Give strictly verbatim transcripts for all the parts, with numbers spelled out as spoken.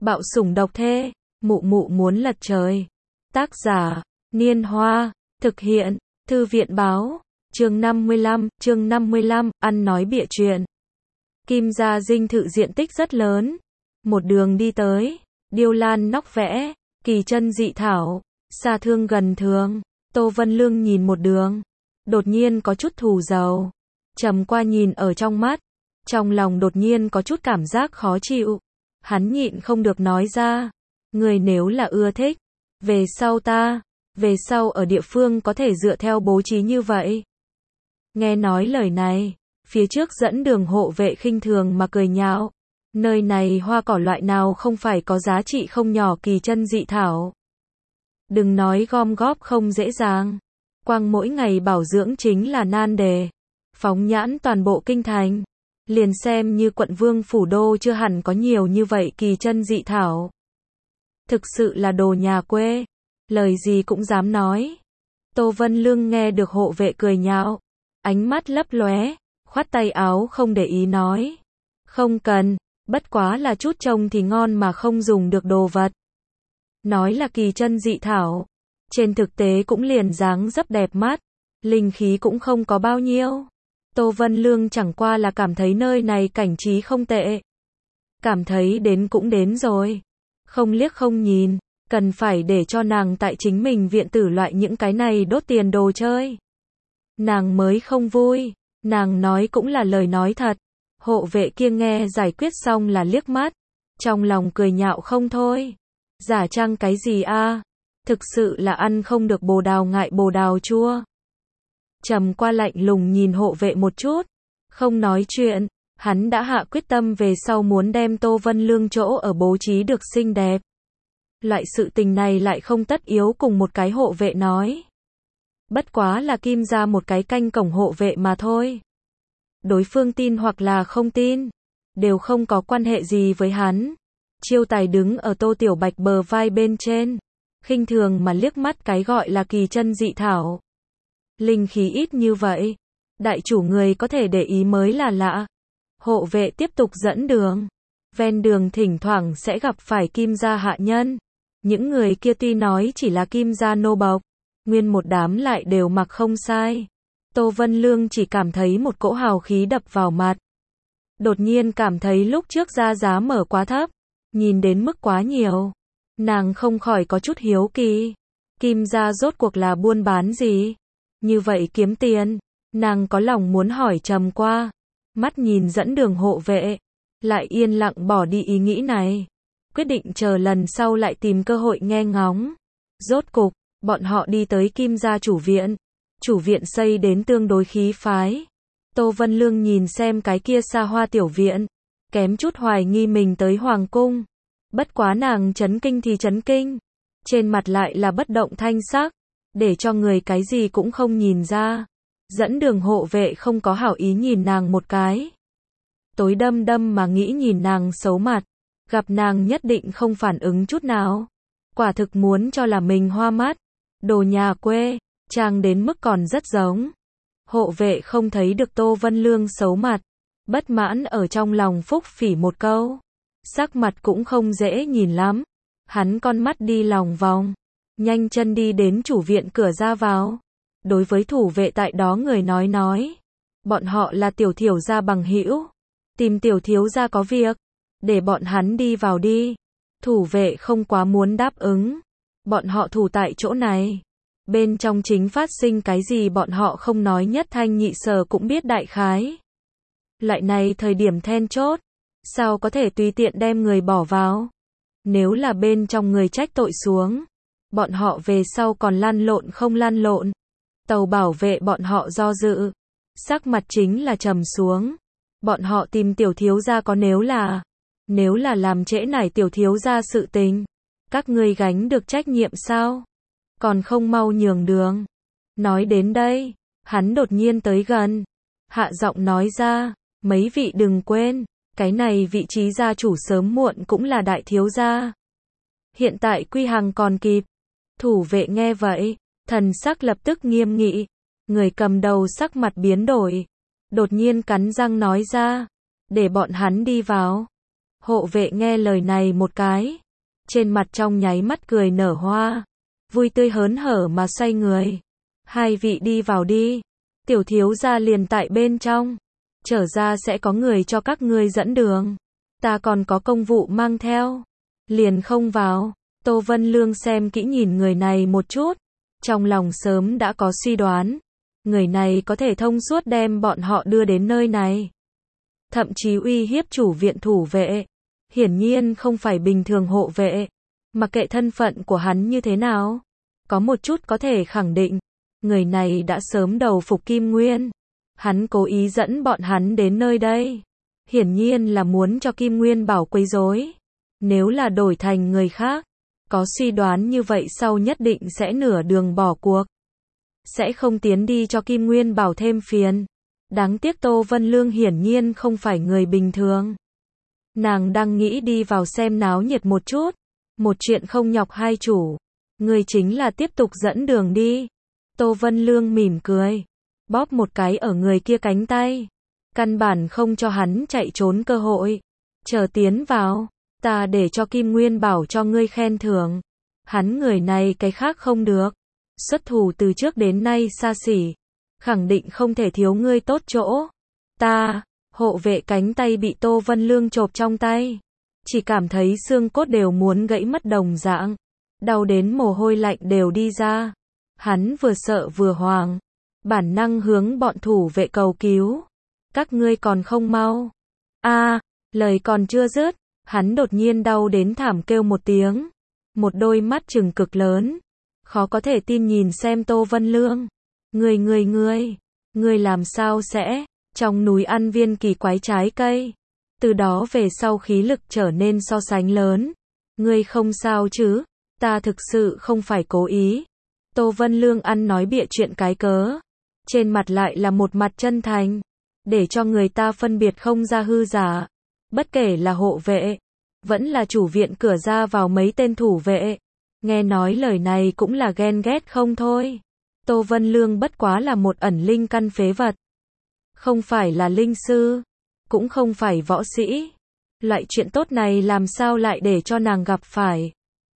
Bạo sủng độc thê, mụ mụ muốn lật trời. Tác giả, Niên Hoa, thực hiện, Thư viện Báo, chương năm mươi lăm, chương năm mươi lăm, ăn nói bịa chuyện. Kim gia dinh thự diện tích rất lớn. Một đường đi tới, điêu lan nóc vẽ, kỳ chân dị thảo, xa thương gần thường. Tô Vân Lương nhìn một đường, đột nhiên có chút thù dầu. Trầm qua nhìn ở trong mắt, trong lòng đột nhiên có chút cảm giác khó chịu. Hắn nhịn không được nói ra, người nếu là ưa thích, về sau ta, về sau ở địa phương có thể dựa theo bố trí như vậy. Nghe nói lời này, phía trước dẫn đường hộ vệ khinh thường mà cười nhạo. Nơi này hoa cỏ loại nào không phải có giá trị không nhỏ kỳ chân dị thảo. Đừng nói gom góp không dễ dàng, quang mỗi ngày bảo dưỡng chính là nan đề. Phóng nhãn toàn bộ kinh thành, liền xem như quận vương phủ đô chưa hẳn có nhiều như vậy kỳ chân dị thảo. Thực sự là đồ nhà quê, lời gì cũng dám nói. Tô Vân Lương nghe được hộ vệ cười nhạo, ánh mắt lấp lóe, khoát tay áo không để ý nói. Không cần, bất quá là chút trông thì ngon mà không dùng được đồ vật. Nói là kỳ chân dị thảo, trên thực tế cũng liền dáng dấp đẹp mắt, linh khí cũng không có bao nhiêu. Tô Vân Lương chẳng qua là cảm thấy nơi này cảnh trí không tệ. Cảm thấy đến cũng đến rồi. Không liếc không nhìn, cần phải để cho nàng tại chính mình viện tử loại những cái này đốt tiền đồ chơi. Nàng mới không vui, nàng nói cũng là lời nói thật. Hộ vệ kia nghe giải quyết xong là liếc mắt, trong lòng cười nhạo không thôi. Giả trăng cái gì a? Thực sự là ăn không được bồ đào ngại bồ đào chua. Trầm qua lạnh lùng nhìn hộ vệ một chút, không nói chuyện, hắn đã hạ quyết tâm về sau muốn đem Tô Vân Lương chỗ ở bố trí được xinh đẹp. Loại sự tình này lại không tất yếu cùng một cái hộ vệ nói. Bất quá là Kim gia một cái canh cổng hộ vệ mà thôi. Đối phương tin hoặc là không tin, đều không có quan hệ gì với hắn. Chiêu Tài đứng ở Tô Tiểu Bạch bờ vai bên trên, khinh thường mà liếc mắt cái gọi là kỳ chân dị thảo. Linh khí ít như vậy, đại chủ người có thể để ý mới là lạ. Hộ vệ tiếp tục dẫn đường. Ven đường thỉnh thoảng sẽ gặp phải Kim gia hạ nhân. Những người kia tuy nói chỉ là Kim gia nô bộc, nguyên một đám lại đều mặc không sai. Tô Vân Lương chỉ cảm thấy một cỗ hào khí đập vào mặt. Đột nhiên cảm thấy lúc trước ra giá mở quá thấp, nhìn đến mức quá nhiều. Nàng không khỏi có chút hiếu kỳ. Kim gia rốt cuộc là buôn bán gì? Như vậy kiếm tiền, nàng có lòng muốn hỏi Trầm qua. Mắt nhìn dẫn đường hộ vệ, lại yên lặng bỏ đi ý nghĩ này. Quyết định chờ lần sau lại tìm cơ hội nghe ngóng. Rốt cục, bọn họ đi tới Kim gia chủ viện. Chủ viện xây đến tương đối khí phái. Tô Vân Lương nhìn xem cái kia xa hoa tiểu viện, kém chút hoài nghi mình tới hoàng cung. Bất quá nàng chấn kinh thì chấn kinh, trên mặt lại là bất động thanh sắc, để cho người cái gì cũng không nhìn ra. Dẫn đường hộ vệ không có hảo ý nhìn nàng một cái. Tối đâm đâm mà nghĩ nhìn nàng xấu mặt, gặp nàng nhất định không phản ứng chút nào. Quả thực muốn cho là mình hoa mắt, đồ nhà quê, trang đến mức còn rất giống. Hộ vệ không thấy được Tô Vân Lương xấu mặt, bất mãn ở trong lòng phúc phỉ một câu. Sắc mặt cũng không dễ nhìn lắm. Hắn con mắt đi lòng vòng, nhanh chân đi đến chủ viện cửa ra vào. Đối với thủ vệ tại đó người nói nói, bọn họ là tiểu thiểu gia bằng hữu, tìm tiểu thiếu gia có việc, để bọn hắn đi vào đi. Thủ vệ không quá muốn đáp ứng, bọn họ thủ tại chỗ này. Bên trong chính phát sinh cái gì bọn họ không nói nhất thanh nhị sở cũng biết đại khái. Loại này thời điểm then chốt, sao có thể tùy tiện đem người bỏ vào. Nếu là bên trong người trách tội xuống, bọn họ về sau còn lăn lộn không lăn lộn. Tàu bảo vệ bọn họ do dự, sắc mặt chính là trầm xuống. Bọn họ tìm tiểu thiếu gia có nếu là, nếu là làm trễ nải tiểu thiếu gia sự tình, các ngươi gánh được trách nhiệm sao? Còn không mau nhường đường. Nói đến đây, hắn đột nhiên tới gần, hạ giọng nói ra, mấy vị đừng quên, cái này vị trí gia chủ sớm muộn cũng là đại thiếu gia. Hiện tại quy hàng còn kịp. Thủ vệ nghe vậy, thần sắc lập tức nghiêm nghị. Người cầm đầu sắc mặt biến đổi, đột nhiên cắn răng nói ra, để bọn hắn đi vào. Hộ vệ nghe lời này một cái. Trên mặt trong nháy mắt cười nở hoa. Vui tươi hớn hở mà xoay người. Hai vị đi vào đi. Tiểu thiếu gia liền tại bên trong. Trở ra sẽ có người cho các ngươi dẫn đường. Ta còn có công vụ mang theo. Liền không vào. Tô Vân Lương xem kỹ nhìn người này một chút. Trong lòng sớm đã có suy đoán. Người này có thể thông suốt đem bọn họ đưa đến nơi này. Thậm chí uy hiếp chủ viện thủ vệ. Hiển nhiên không phải bình thường hộ vệ. Mặc kệ thân phận của hắn như thế nào. Có một chút có thể khẳng định. Người này đã sớm đầu phục Kim Nguyên. Hắn cố ý dẫn bọn hắn đến nơi đây. Hiển nhiên là muốn cho Kim Nguyên Bảo quấy rối. Nếu là đổi thành người khác. Có suy đoán như vậy sau nhất định sẽ nửa đường bỏ cuộc. Sẽ không tiến đi cho Kim Nguyên Bảo thêm phiền. Đáng tiếc Tô Vân Lương hiển nhiên không phải người bình thường. Nàng đang nghĩ đi vào xem náo nhiệt một chút. Một chuyện không nhọc hai chủ. Người chính là tiếp tục dẫn đường đi. Tô Vân Lương mỉm cười. Bóp một cái ở người kia cánh tay. Căn bản không cho hắn chạy trốn cơ hội. Chờ tiến vào. Ta để cho Kim Nguyên Bảo cho ngươi khen thưởng. Hắn người này cái khác không được. Xuất thủ từ trước đến nay xa xỉ. Khẳng định không thể thiếu ngươi tốt chỗ. Ta, hộ vệ cánh tay bị Tô Vân Lương chộp trong tay. Chỉ cảm thấy xương cốt đều muốn gãy mất đồng dạng. Đau đến mồ hôi lạnh đều đi ra. Hắn vừa sợ vừa hoảng. Bản năng hướng bọn thủ vệ cầu cứu. Các ngươi còn không mau. A, lời còn chưa dứt. Hắn đột nhiên đau đến thảm kêu một tiếng. Một đôi mắt trừng cực lớn. Khó có thể tin nhìn xem Tô Vân Lương. Ngươi ngươi ngươi. Ngươi làm sao sẽ. Trong núi ăn viên kỳ quái trái cây. Từ đó về sau khí lực trở nên so sánh lớn. Ngươi không sao chứ. Ta thực sự không phải cố ý. Tô Vân Lương ăn nói bịa chuyện cái cớ. Trên mặt lại là một mặt chân thành. Để cho người ta phân biệt không ra hư giả. Bất kể là hộ vệ. Vẫn là chủ viện cửa ra vào mấy tên thủ vệ. Nghe nói lời này cũng là ghen ghét không thôi. Tô Vân Lương bất quá là một ẩn linh căn phế vật. Không phải là linh sư. Cũng không phải võ sĩ. Loại chuyện tốt này làm sao lại để cho nàng gặp phải.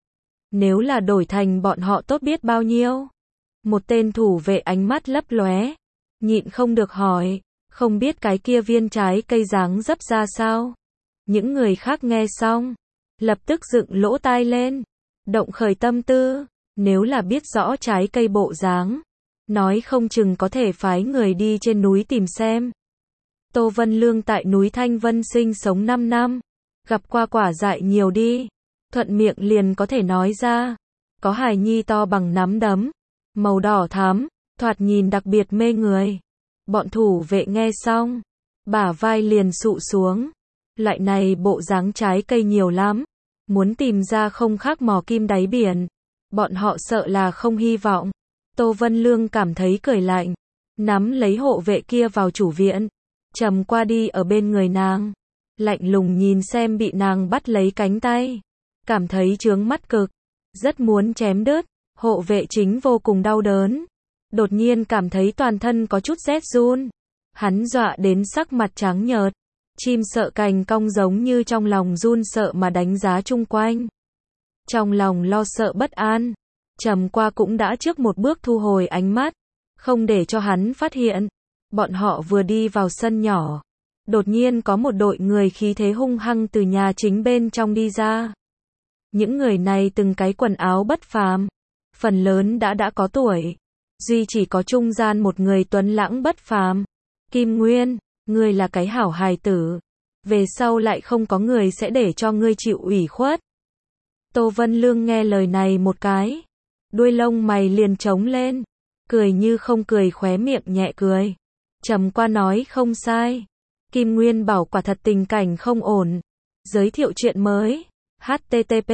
Nếu là đổi thành bọn họ tốt biết bao nhiêu. Một tên thủ vệ ánh mắt lấp lóe. Nhịn không được hỏi. Không biết cái kia viên trái cây dáng dấp ra sao. Những người khác nghe xong. Lập tức dựng lỗ tai lên. Động khởi tâm tư. Nếu là biết rõ trái cây bộ dáng. Nói không chừng có thể phái người đi trên núi tìm xem. Tô Vân Lương tại núi Thanh Vân sinh sống năm năm. Gặp qua quả dại nhiều đi. Thuận miệng liền có thể nói ra. Có hài nhi to bằng nắm đấm. Màu đỏ thắm. Thoạt nhìn đặc biệt mê người. Bọn thủ vệ nghe xong. Bả vai liền sụ xuống. Loại này bộ dáng trái cây nhiều lắm. Muốn tìm ra không khác mò kim đáy biển. Bọn họ sợ là không hy vọng. Tô Vân Lương cảm thấy cười lạnh. Nắm lấy hộ vệ kia vào chủ viện. Trầm qua đi ở bên người nàng. Lạnh lùng nhìn xem bị nàng bắt lấy cánh tay. Cảm thấy chướng mắt cực. Rất muốn chém đứt. Hộ vệ chính vô cùng đau đớn. Đột nhiên cảm thấy toàn thân có chút rét run. Hắn dọa đến sắc mặt trắng nhợt. Chim sợ cành cong giống như trong lòng run sợ mà đánh giá chung quanh. Trong lòng lo sợ bất an. Trầm qua cũng đã trước một bước thu hồi ánh mắt. Không để cho hắn phát hiện. Bọn họ vừa đi vào sân nhỏ. Đột nhiên có một đội người khí thế hung hăng từ nhà chính bên trong đi ra. Những người này từng cái quần áo bất phàm. Phần lớn đã đã có tuổi. Duy chỉ có trung gian một người tuấn lãng bất phàm. Kim Nguyên, ngươi là cái hảo hài tử. Về sau lại không có người sẽ để cho ngươi chịu ủy khuất. Tô Vân Lương nghe lời này một cái. Đuôi lông mày liền trống lên. Cười như không cười khóe miệng nhẹ cười. Trầm qua nói không sai. Kim Nguyên Bảo quả thật tình cảnh không ổn. Giới thiệu chuyện mới. H T T P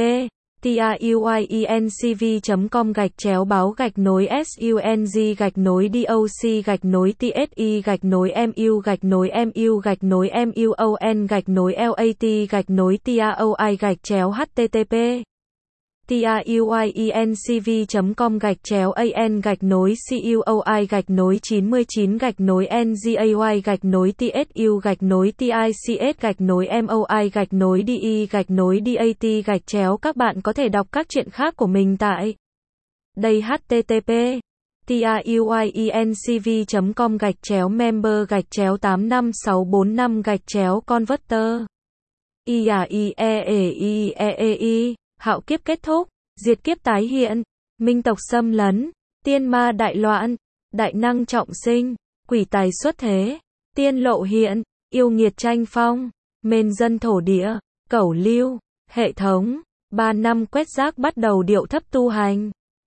truyencv chấm com gạch chéo báo gạch nối sung gạch nối doc gạch nối tsi gạch nối mu gạch nối mu gạch nối muon gạch nối lat gạch nối taoi gạch chéo http tiuyiencv.com gạch chéo an gạch nối cuoi gạch nối chín mươi chín gạch nối ngay gạch nối tsu gạch nối tics gạch nối moi gạch nối de gạch nối dat gạch chéo. Các bạn có thể đọc các chuyện khác của mình tại đây. http tiuyiencv.com gạch chéo member gạch chéo tám năm sáu bốn năm gạch chéo converter. iaieeei Hạo kiếp kết thúc, diệt kiếp tái hiện, minh tộc xâm lấn, tiên ma đại loạn, đại năng trọng sinh, quỷ tài xuất thế, tiên lộ hiện, yêu nghiệt tranh phong, mên dân thổ địa, cẩu lưu, hệ thống, ba năm quét rác bắt đầu điệu thấp tu hành.